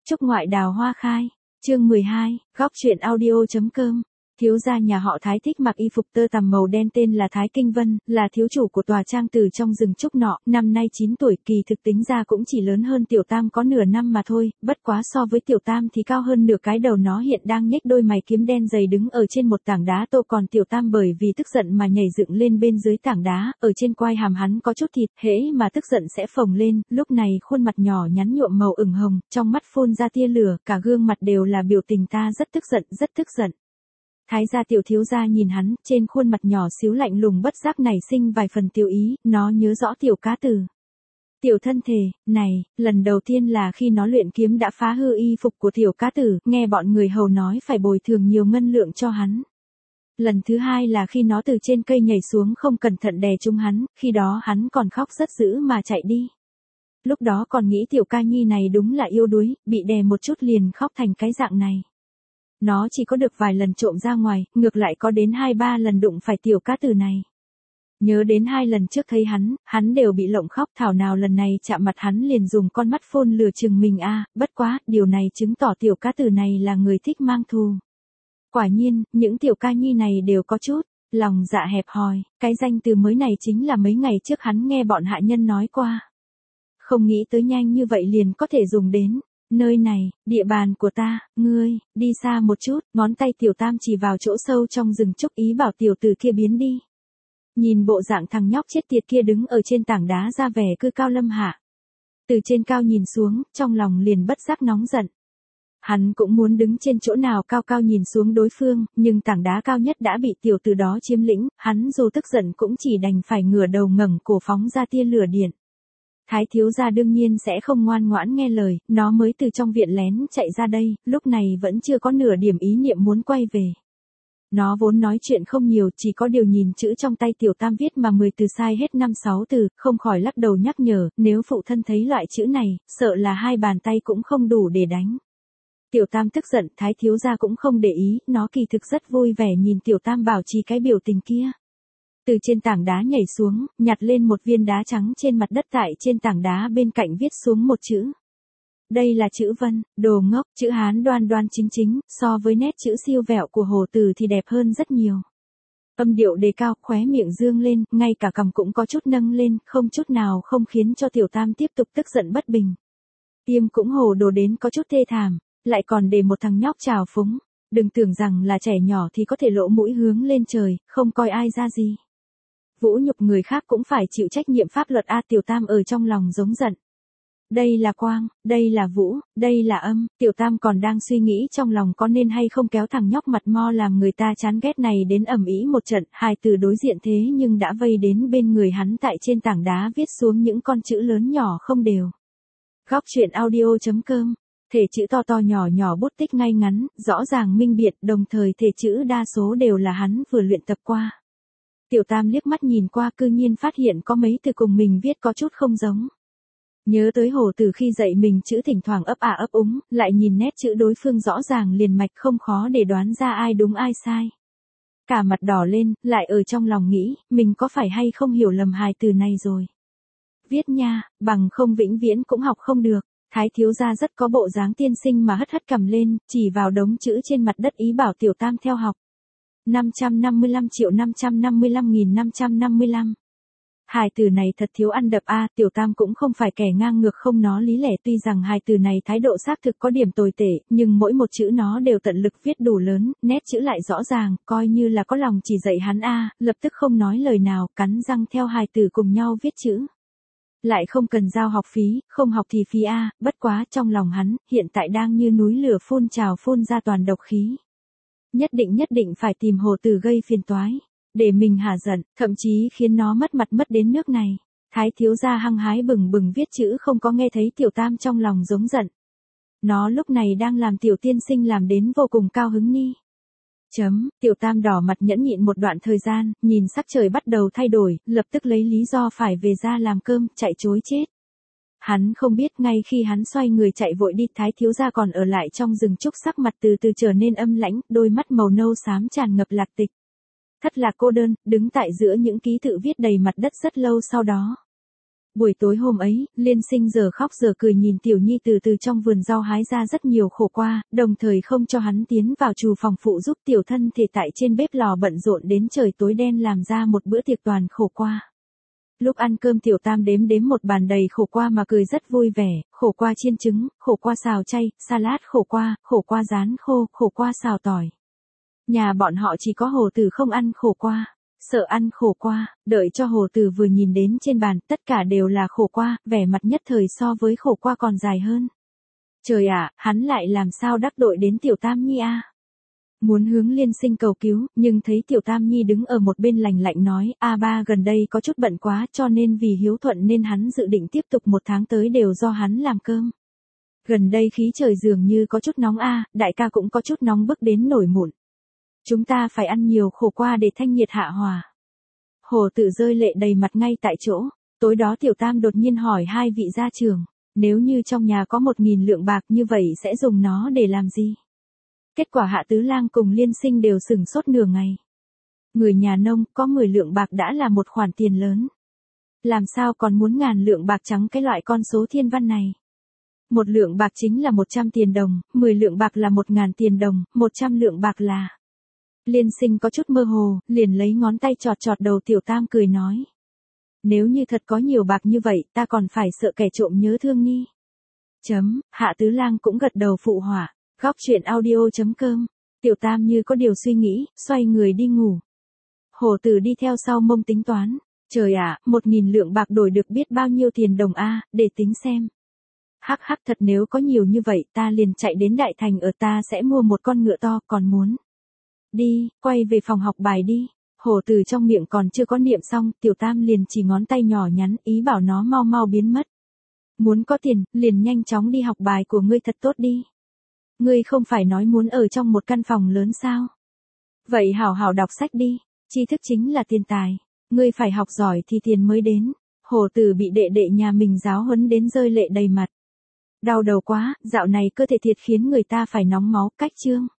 Chúc ngoại đào hoa khai. Chương 12, góc truyện audio.com. Thiếu gia nhà họ Thái thích mặc y phục tơ tằm màu đen tên là Thái Kinh Vân, là thiếu chủ của tòa trang từ trong rừng trúc nọ, năm nay 9 tuổi, kỳ thực tính ra cũng chỉ lớn hơn Tiểu Tam có nửa năm mà thôi, bất quá so với Tiểu Tam thì cao hơn nửa cái đầu. Nó hiện đang nhếch đôi mày kiếm đen dày đứng ở trên một tảng đá tô, còn Tiểu Tam bởi vì tức giận mà nhảy dựng lên bên dưới tảng đá, ở trên quai hàm hắn có chút thịt, hễ mà tức giận sẽ phồng lên, lúc này khuôn mặt nhỏ nhắn nhuộm màu ửng hồng, trong mắt phun ra tia lửa, cả gương mặt đều là biểu tình ta rất tức giận, rất tức giận. Thái gia Tiểu thiếu gia nhìn hắn, trên khuôn mặt nhỏ xíu lạnh lùng bất giác nảy sinh vài phần tiểu ý, nó nhớ rõ Tiểu Cá Tử. Tiểu thân thể, này, lần đầu tiên là khi nó luyện kiếm đã phá hư y phục của Tiểu Cá Tử, nghe bọn người hầu nói phải bồi thường nhiều ngân lượng cho hắn. Lần thứ hai là khi nó từ trên cây nhảy xuống không cẩn thận đè trúng hắn, khi đó hắn còn khóc rất dữ mà chạy đi. Lúc đó còn nghĩ Tiểu Ca Nhi này đúng là yêu đuối, bị đè một chút liền khóc thành cái dạng này. Nó chỉ có được vài lần trộm ra ngoài, ngược lại có đến 2-3 lần đụng phải Tiểu Cá Tử này. Nhớ đến 2 lần trước thấy hắn đều bị lộng khóc, thảo nào lần này chạm mặt hắn liền dùng con mắt phôn lừa chừng mình a, bất quá, điều này chứng tỏ Tiểu Cá Tử này là người thích mang thù. Quả nhiên, những Tiểu Ca Nhi này đều có chút lòng dạ hẹp hòi, cái danh từ mới này chính là mấy ngày trước hắn nghe bọn hạ nhân nói qua. Không nghĩ tới nhanh như vậy liền có thể dùng đến. Nơi này, địa bàn của ta, ngươi, đi xa một chút, ngón tay Tiểu Tam chỉ vào chỗ sâu trong rừng trúc, ý bảo tiểu tử kia biến đi. Nhìn bộ dạng thằng nhóc chết tiệt kia đứng ở trên tảng đá ra vẻ cư cao lâm hạ. Từ trên cao nhìn xuống, trong lòng liền bất giác nóng giận. Hắn cũng muốn đứng trên chỗ nào cao cao nhìn xuống đối phương, nhưng tảng đá cao nhất đã bị tiểu tử đó chiếm lĩnh, hắn dù tức giận cũng chỉ đành phải ngửa đầu ngẩng cổ phóng ra tia lửa điện. Thái thiếu gia đương nhiên sẽ không ngoan ngoãn nghe lời, nó mới từ trong viện lén chạy ra đây, lúc này vẫn chưa có nửa điểm ý niệm muốn quay về. Nó vốn nói chuyện không nhiều, chỉ có điều nhìn chữ trong tay Tiểu Tam viết mà 10 từ sai hết 5-6 từ, không khỏi lắc đầu nhắc nhở, nếu phụ thân thấy loại chữ này, sợ là 2 bàn tay cũng không đủ để đánh. Tiểu Tam tức giận, Thái thiếu gia cũng không để ý, nó kỳ thực rất vui vẻ nhìn Tiểu Tam bảo trì cái biểu tình kia. Từ trên tảng đá nhảy xuống, nhặt lên một viên đá trắng trên mặt đất, tại trên tảng đá bên cạnh viết xuống một chữ. Đây là chữ Vân, đồ ngốc, chữ Hán đoan đoan chính chính, so với nét chữ siêu vẹo của Hồ Tử thì đẹp hơn rất nhiều. Âm điệu đề cao, khóe miệng dương lên, ngay cả cằm cũng có chút nâng lên, không chút nào không khiến cho Tiểu Tam tiếp tục tức giận bất bình. Tiêm cũng hồ đồ đến có chút thê thảm, lại còn để một thằng nhóc trào phúng. Đừng tưởng rằng là trẻ nhỏ thì có thể lỗ mũi hướng lên trời, không coi ai ra gì. Vũ nhục người khác cũng phải chịu trách nhiệm pháp luật a. Tiểu Tam ở trong lòng giống giận. Đây là quang, đây là vũ, đây là âm. Tiểu Tam còn đang suy nghĩ trong lòng có nên hay không kéo thằng nhóc mặt mo làm người ta chán ghét này đến ầm ĩ một trận. Hai từ đối diện thế nhưng đã vây đến bên người hắn, tại trên tảng đá viết xuống những con chữ lớn nhỏ không đều. Góc truyện audio.com. Thể chữ to to nhỏ nhỏ, bút tích ngay ngắn, rõ ràng minh biệt, đồng thời thể chữ đa số đều là hắn vừa luyện tập qua. Tiểu Tam liếc mắt nhìn qua, cư nhiên phát hiện có mấy từ cùng mình viết có chút không giống. Nhớ tới Hồ Tử khi dạy mình chữ thỉnh thoảng ấp ả ấp úng, lại nhìn nét chữ đối phương rõ ràng liền mạch, không khó để đoán ra ai đúng ai sai. Cả mặt đỏ lên, lại ở trong lòng nghĩ, mình có phải hay không hiểu lầm hài từ này rồi. Viết nha, bằng không vĩnh viễn cũng học không được. Thái thiếu gia rất có bộ dáng tiên sinh mà hất hất cằm lên, chỉ vào đống chữ trên mặt đất ý bảo Tiểu Tam theo học. 555.555.555. Hài từ này thật thiếu ăn đập a. Tiểu Tam cũng không phải kẻ ngang ngược không nói lý lẽ, tuy rằng hài từ này thái độ xác thực có điểm tồi tệ, nhưng mỗi một chữ nó đều tận lực viết đủ lớn, nét chữ lại rõ ràng, coi như là có lòng chỉ dạy hắn a. Lập tức không nói lời nào, cắn răng theo hài từ cùng nhau viết chữ. Lại không cần giao học phí, không học thì phí a. Bất quá trong lòng hắn, hiện tại đang như núi lửa phun trào, phun ra toàn độc khí. Nhất định phải tìm Hồ Tử gây phiền toái, để mình hả giận, thậm chí khiến nó mất mặt mất đến nước này. Thái thiếu gia hăng hái bừng bừng viết chữ, không có nghe thấy Tiểu Tam trong lòng giống giận. Nó lúc này đang làm Tiểu tiên sinh làm đến vô cùng cao hứng ni. Tiểu Tam đỏ mặt nhẫn nhịn một đoạn thời gian, nhìn sắc trời bắt đầu thay đổi, lập tức lấy lý do phải về ra làm cơm, chạy trối chết. Hắn không biết ngay khi hắn xoay người chạy vội đi, Thái thiếu gia còn ở lại trong rừng trúc, sắc mặt từ từ trở nên âm lãnh, đôi mắt màu nâu xám tràn ngập lạc tịch. Thất lạc cô đơn, đứng tại giữa những ký tự viết đầy mặt đất rất lâu sau đó. Buổi tối hôm ấy, Liên Sinh giờ khóc giờ cười nhìn Tiểu Nhi từ trong vườn rau hái ra rất nhiều khổ qua, đồng thời không cho hắn tiến vào trù phòng phụ giúp tiểu thân thể tại trên bếp lò bận rộn đến trời tối đen làm ra một bữa tiệc toàn khổ qua. Lúc ăn cơm Tiểu Tam đếm một bàn đầy khổ qua mà cười rất vui vẻ, khổ qua chiên trứng, khổ qua xào chay, salad khổ qua rán khô, khổ qua xào tỏi. Nhà bọn họ chỉ có Hồ Tử không ăn khổ qua. Sợ ăn khổ qua, đợi cho Hồ Tử vừa nhìn đến trên bàn, tất cả đều là khổ qua, vẻ mặt nhất thời so với khổ qua còn dài hơn. Trời ạ, hắn lại làm sao đắc tội đến Tiểu Tam Nhi a? Muốn hướng Liên Sinh cầu cứu, nhưng thấy Tiểu Tam Nhi đứng ở một bên lạnh lạnh nói, ba gần đây có chút bận quá cho nên vì hiếu thuận nên hắn dự định tiếp tục 1 tháng tới đều do hắn làm cơm. Gần đây khí trời dường như có chút nóng đại ca cũng có chút nóng bức đến nổi mụn. Chúng ta phải ăn nhiều khổ qua để thanh nhiệt hạ hòa. Hồ Tử rơi lệ đầy mặt ngay tại chỗ. Tối đó Tiểu Tam đột nhiên hỏi hai vị gia trưởng, nếu như trong nhà có 1.000 lượng bạc như vậy sẽ dùng nó để làm gì? Kết quả Hạ Tứ Lang cùng Liên Sinh đều sửng sốt nửa ngày. Người nhà nông có 10 lượng bạc đã là một khoản tiền lớn. Làm sao còn muốn 1.000 lượng bạc trắng cái loại con số thiên văn này? 1 lượng bạc chính là 100 tiền đồng, 10 lượng bạc là 1.000 tiền đồng, 100 lượng bạc là... Liên Sinh có chút mơ hồ, liền lấy ngón tay chọt đầu Tiểu Tam cười nói. Nếu như thật có nhiều bạc như vậy ta còn phải sợ kẻ trộm nhớ thương Nhi. Hạ Tứ Lang cũng gật đầu phụ họa. Góc chuyện audio.com. Tiểu Tam như có điều suy nghĩ, xoay người đi ngủ. Hồ Tử đi theo sau mông tính toán. Trời ạ, 1.000 lượng bạc đổi được biết bao nhiêu tiền đồng để tính xem. Hắc thật nếu có nhiều như vậy ta liền chạy đến Đại Thành ở ta sẽ mua một con ngựa to còn muốn. Đi, quay về phòng học bài đi. Hồ Tử trong miệng còn chưa có niệm xong, Tiểu Tam liền chỉ ngón tay nhỏ nhắn ý bảo nó mau biến mất. Muốn có tiền, liền nhanh chóng đi học bài của ngươi thật tốt đi. Ngươi không phải nói muốn ở trong một căn phòng lớn sao? Vậy hảo hảo đọc sách đi, tri thức chính là tiền tài. Ngươi phải học giỏi thì tiền mới đến. Hồ Tử bị đệ nhà mình giáo huấn đến rơi lệ đầy mặt. Đau đầu quá, dạo này cơ thể thiệt khiến người ta phải nóng máu, cách chương.